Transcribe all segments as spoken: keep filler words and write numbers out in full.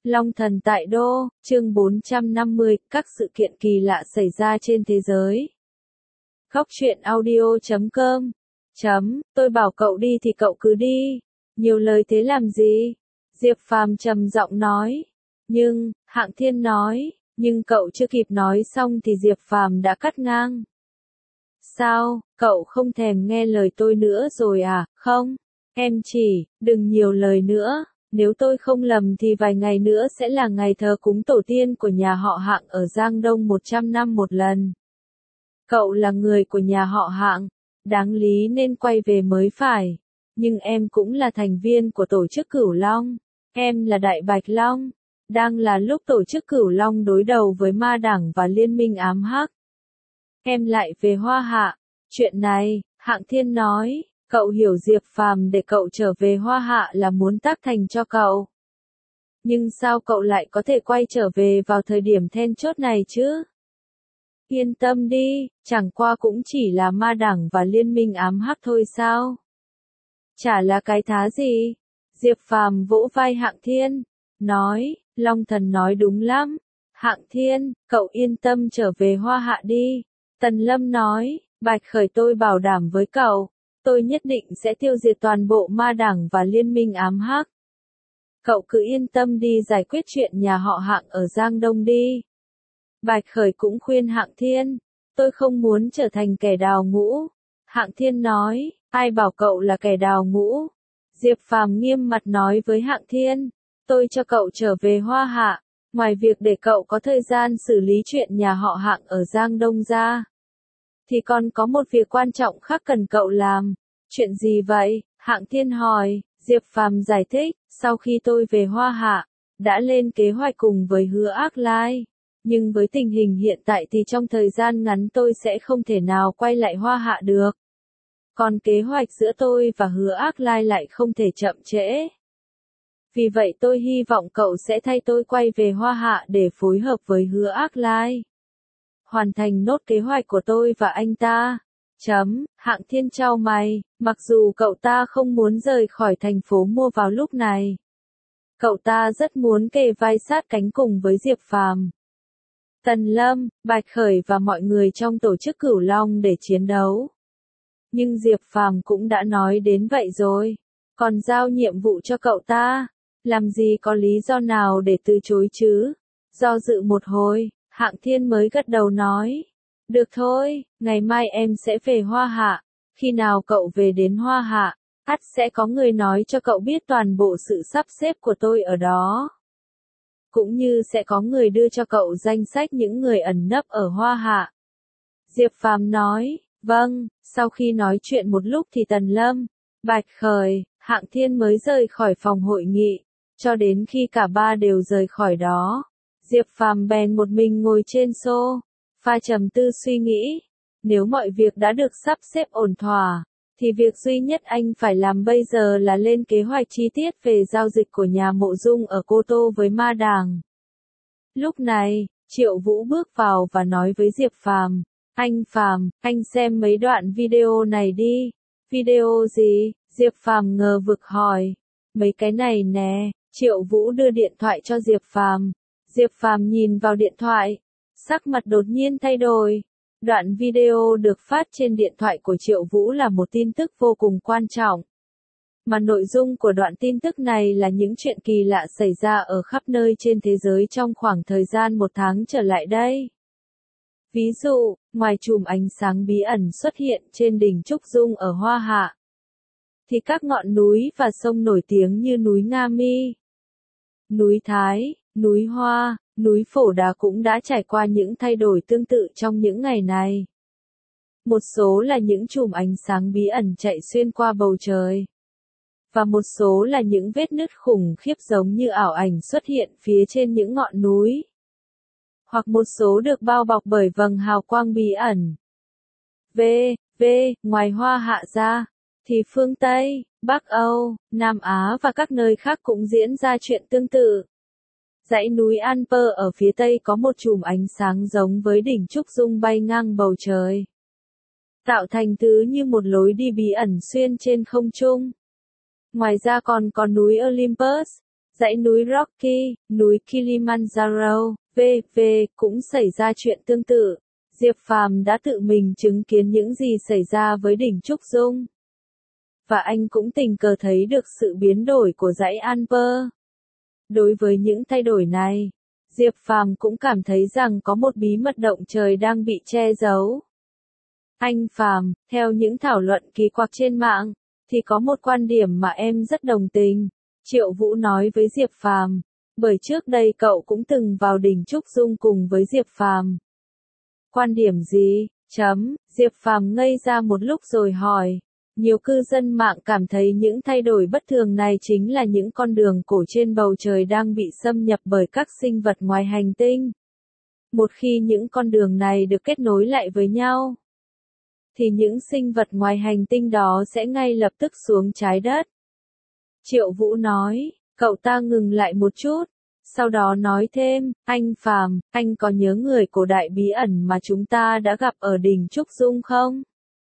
Long thần tại đô, chương bốn trăm năm mươi, các sự kiện kỳ lạ xảy ra trên thế giới. Góc truyện audio chấm com. Chấm, tôi bảo cậu đi thì cậu cứ đi. Nhiều lời thế làm gì? Diệp Phàm trầm giọng nói. Nhưng, Hạng Thiên nói, nhưng cậu chưa kịp nói xong thì Diệp Phàm đã cắt ngang. Sao, cậu không thèm nghe lời tôi nữa rồi à? Không, em chỉ, đừng nhiều lời nữa. Nếu tôi không lầm thì vài ngày nữa sẽ là ngày thờ cúng tổ tiên của nhà họ Hạng ở Giang Đông một trăm năm một lần. Cậu là người của nhà họ Hạng, đáng lý nên quay về mới phải. Nhưng em cũng là thành viên của tổ chức Cửu Long. Em là Đại Bạch Long. Đang là lúc tổ chức Cửu Long đối đầu với Ma Đảng và Liên minh ám hắc. Em lại về Hoa Hạ. Chuyện này, Hạng Thiên nói. Cậu hiểu Diệp Phàm để cậu trở về Hoa Hạ là muốn tác thành cho cậu. Nhưng sao cậu lại có thể quay trở về vào thời điểm then chốt này chứ? Yên tâm đi, chẳng qua cũng chỉ là Ma Đảng và Liên minh ám hắc thôi sao? Chả là cái thá gì? Diệp Phàm vỗ vai Hạng Thiên, nói, Long thần nói đúng lắm. Hạng Thiên, cậu yên tâm trở về Hoa Hạ đi. Tần Lâm nói, Bạch Khởi tôi bảo đảm với cậu. Tôi nhất định sẽ tiêu diệt toàn bộ Ma Đảng và Liên minh ám hắc. Cậu cứ yên tâm đi giải quyết chuyện nhà họ Hạng ở Giang Đông đi. Bạch Khởi cũng khuyên Hạng Thiên, tôi không muốn trở thành kẻ đào ngũ. Hạng Thiên nói, ai bảo cậu là kẻ đào ngũ? Diệp Phàm nghiêm mặt nói với Hạng Thiên, tôi cho cậu trở về Hoa Hạ, ngoài việc để cậu có thời gian xử lý chuyện nhà họ Hạng ở Giang Đông ra. Thì còn có một việc quan trọng khác cần cậu làm. Chuyện gì vậy? Hạng Thiên hỏi. Diệp Phàm giải thích, sau khi tôi về Hoa Hạ, đã lên kế hoạch cùng với Hứa Ác Lai. Nhưng với tình hình hiện tại thì trong thời gian ngắn tôi sẽ không thể nào quay lại Hoa Hạ được. Còn kế hoạch giữa tôi và Hứa Ác Lai lại không thể chậm trễ. Vì vậy tôi hy vọng cậu sẽ thay tôi quay về Hoa Hạ để phối hợp với Hứa Ác Lai. Hoàn thành nốt kế hoạch của tôi và anh ta. Chấm, Hạng Thiên chau mày, mặc dù cậu ta không muốn rời khỏi thành phố mua vào lúc này. Cậu ta rất muốn kề vai sát cánh cùng với Diệp Phàm, Tần Lâm, Bạch Khởi và mọi người trong tổ chức Cửu Long để chiến đấu. Nhưng Diệp Phàm cũng đã nói đến vậy rồi, còn giao nhiệm vụ cho cậu ta, làm gì có lý do nào để từ chối chứ? Do dự một hồi, Hạng Thiên mới gật đầu nói. Được thôi, ngày mai em sẽ về Hoa Hạ. Khi nào cậu về đến Hoa Hạ, ắt sẽ có người nói cho cậu biết toàn bộ sự sắp xếp của tôi ở đó. Cũng như sẽ có người đưa cho cậu danh sách những người ẩn nấp ở Hoa Hạ. Diệp Phàm nói, vâng, sau khi nói chuyện một lúc thì Tần Lâm, Bạch Khởi, Hạng Thiên mới rời khỏi phòng hội nghị, cho đến khi cả ba đều rời khỏi đó. Diệp Phàm bèn một mình ngồi trên xô, pha trầm tư suy nghĩ, nếu mọi việc đã được sắp xếp ổn thỏa, thì việc duy nhất anh phải làm bây giờ là lên kế hoạch chi tiết về giao dịch của nhà Mộ Dung ở Cô Tô với Ma Đảng. Lúc này, Triệu Vũ bước vào và nói với Diệp Phàm, anh Phàm, anh xem mấy đoạn video này đi. Video gì? Diệp Phàm ngờ vực hỏi. Mấy cái này nè. Triệu Vũ đưa điện thoại cho Diệp Phàm. Diệp Phàm nhìn vào điện thoại, sắc mặt đột nhiên thay đổi. Đoạn video được phát trên điện thoại của Triệu Vũ là một tin tức vô cùng quan trọng. Mà nội dung của đoạn tin tức này là những chuyện kỳ lạ xảy ra ở khắp nơi trên thế giới trong khoảng thời gian một tháng trở lại đây. Ví dụ, ngoài chùm ánh sáng bí ẩn xuất hiện trên đỉnh Trúc Dung ở Hoa Hạ, thì các ngọn núi và sông nổi tiếng như núi Nga Mi, núi Thái, núi Hoa, núi Phổ Đà cũng đã trải qua những thay đổi tương tự trong những ngày này. Một số là những chùm ánh sáng bí ẩn chạy xuyên qua bầu trời. Và một số là những vết nứt khủng khiếp giống như ảo ảnh xuất hiện phía trên những ngọn núi. Hoặc một số được bao bọc bởi vầng hào quang bí ẩn. V, V, ngoài Hoa Hạ ra, thì phương Tây, Bắc Âu, Nam Á và các nơi khác cũng diễn ra chuyện tương tự. Dãy núi Alper ở phía Tây có một chùm ánh sáng giống với đỉnh Trúc Dung bay ngang bầu trời, tạo thành thứ như một lối đi bí ẩn xuyên trên không trung. Ngoài ra còn có núi Olympus, dãy núi Rocky, núi Kilimanjaro, vân vân cũng xảy ra chuyện tương tự. Diệp Phàm đã tự mình chứng kiến những gì xảy ra với đỉnh Trúc Dung. Và anh cũng tình cờ thấy được sự biến đổi của dãy Alper. Đối với những thay đổi này, Diệp Phàm cũng cảm thấy rằng có một bí mật động trời đang bị che giấu. Anh Phàm, theo những thảo luận kỳ quặc trên mạng, thì có một quan điểm mà em rất đồng tình, Triệu Vũ nói với Diệp Phàm, bởi trước đây cậu cũng từng vào đỉnh Trúc Dung cùng với Diệp Phàm. Quan điểm gì? Chấm, Diệp Phàm ngây ra một lúc rồi hỏi. Nhiều cư dân mạng cảm thấy những thay đổi bất thường này chính là những con đường cổ trên bầu trời đang bị xâm nhập bởi các sinh vật ngoài hành tinh. Một khi những con đường này được kết nối lại với nhau, thì những sinh vật ngoài hành tinh đó sẽ ngay lập tức xuống trái đất. Triệu Vũ nói, cậu ta ngừng lại một chút, sau đó nói thêm, anh Phàm, anh có nhớ người cổ đại bí ẩn mà chúng ta đã gặp ở đỉnh Trúc Dung không?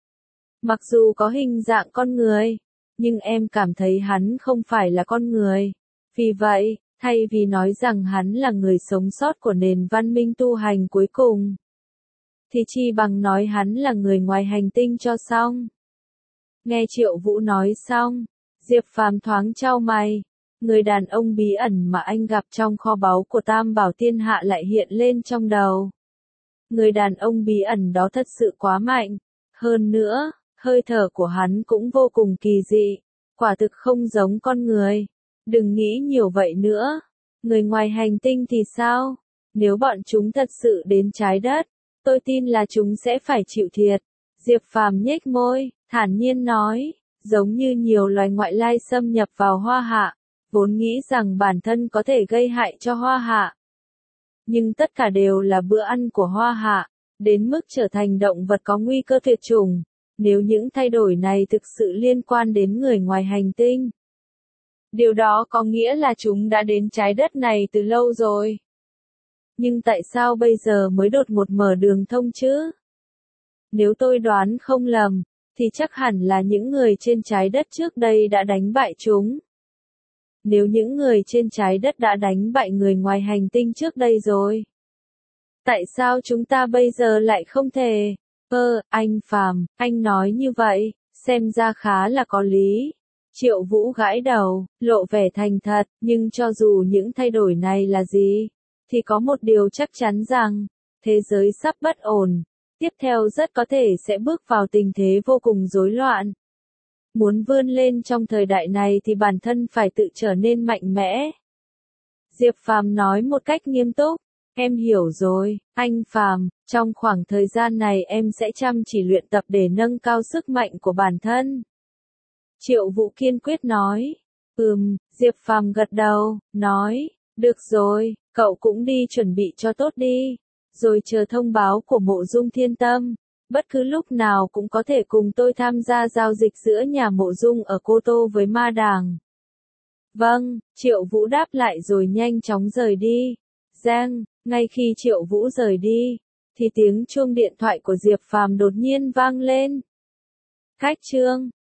Mặc dù có hình dạng con người, nhưng em cảm thấy hắn không phải là con người. Vì vậy, thay vì nói rằng hắn là người sống sót của nền văn minh tu hành cuối cùng, thì chi bằng nói hắn là người ngoài hành tinh cho xong. Nghe Triệu Vũ nói xong, Diệp Phàm thoáng chau mày. Người đàn ông bí ẩn mà anh gặp trong kho báu của Tam Bảo Thiên Hạ lại hiện lên trong đầu. Người đàn ông bí ẩn đó thật sự quá mạnh. Hơn nữa, hơi thở của hắn cũng vô cùng kỳ dị. Quả thực không giống con người. Đừng nghĩ nhiều vậy nữa. Người ngoài hành tinh thì sao? Nếu bọn chúng thật sự đến trái đất, tôi tin là chúng sẽ phải chịu thiệt. Diệp Phàm nhếch môi, thản nhiên nói, giống như nhiều loài ngoại lai xâm nhập vào Hoa Hạ, vốn nghĩ rằng bản thân có thể gây hại cho Hoa Hạ. Nhưng tất cả đều là bữa ăn của Hoa Hạ, đến mức trở thành động vật có nguy cơ tuyệt chủng. Nếu những thay đổi này thực sự liên quan đến người ngoài hành tinh, điều đó có nghĩa là chúng đã đến trái đất này từ lâu rồi. Nhưng tại sao bây giờ mới đột ngột mở đường thông chứ? Nếu tôi đoán không lầm, thì chắc hẳn là những người trên trái đất trước đây đã đánh bại chúng. Nếu những người trên trái đất đã đánh bại người ngoài hành tinh trước đây rồi, tại sao chúng ta bây giờ lại không thể? Ơ, anh Phàm, anh nói như vậy, xem ra khá là có lý. Triệu Vũ gãi đầu, lộ vẻ thành thật, nhưng cho dù những thay đổi này là gì, thì có một điều chắc chắn rằng, thế giới sắp bất ổn, tiếp theo rất có thể sẽ bước vào tình thế vô cùng rối loạn. Muốn vươn lên trong thời đại này thì bản thân phải tự trở nên mạnh mẽ. Diệp Phàm nói một cách nghiêm túc, em hiểu rồi, anh Phàm, trong khoảng thời gian này em sẽ chăm chỉ luyện tập để nâng cao sức mạnh của bản thân. Triệu Vũ kiên quyết nói, ừm, Diệp Phàm gật đầu, nói, được rồi, cậu cũng đi chuẩn bị cho tốt đi, rồi chờ thông báo của Mộ Dung Thiên Tâm. Bất cứ lúc nào cũng có thể cùng tôi tham gia giao dịch giữa nhà Mộ Dung ở Cô Tô với Ma Đàng. Vâng, Triệu Vũ đáp lại rồi nhanh chóng rời đi. Giang, ngay khi Triệu Vũ rời đi, thì tiếng chuông điện thoại của Diệp Phàm đột nhiên vang lên. Khách trương.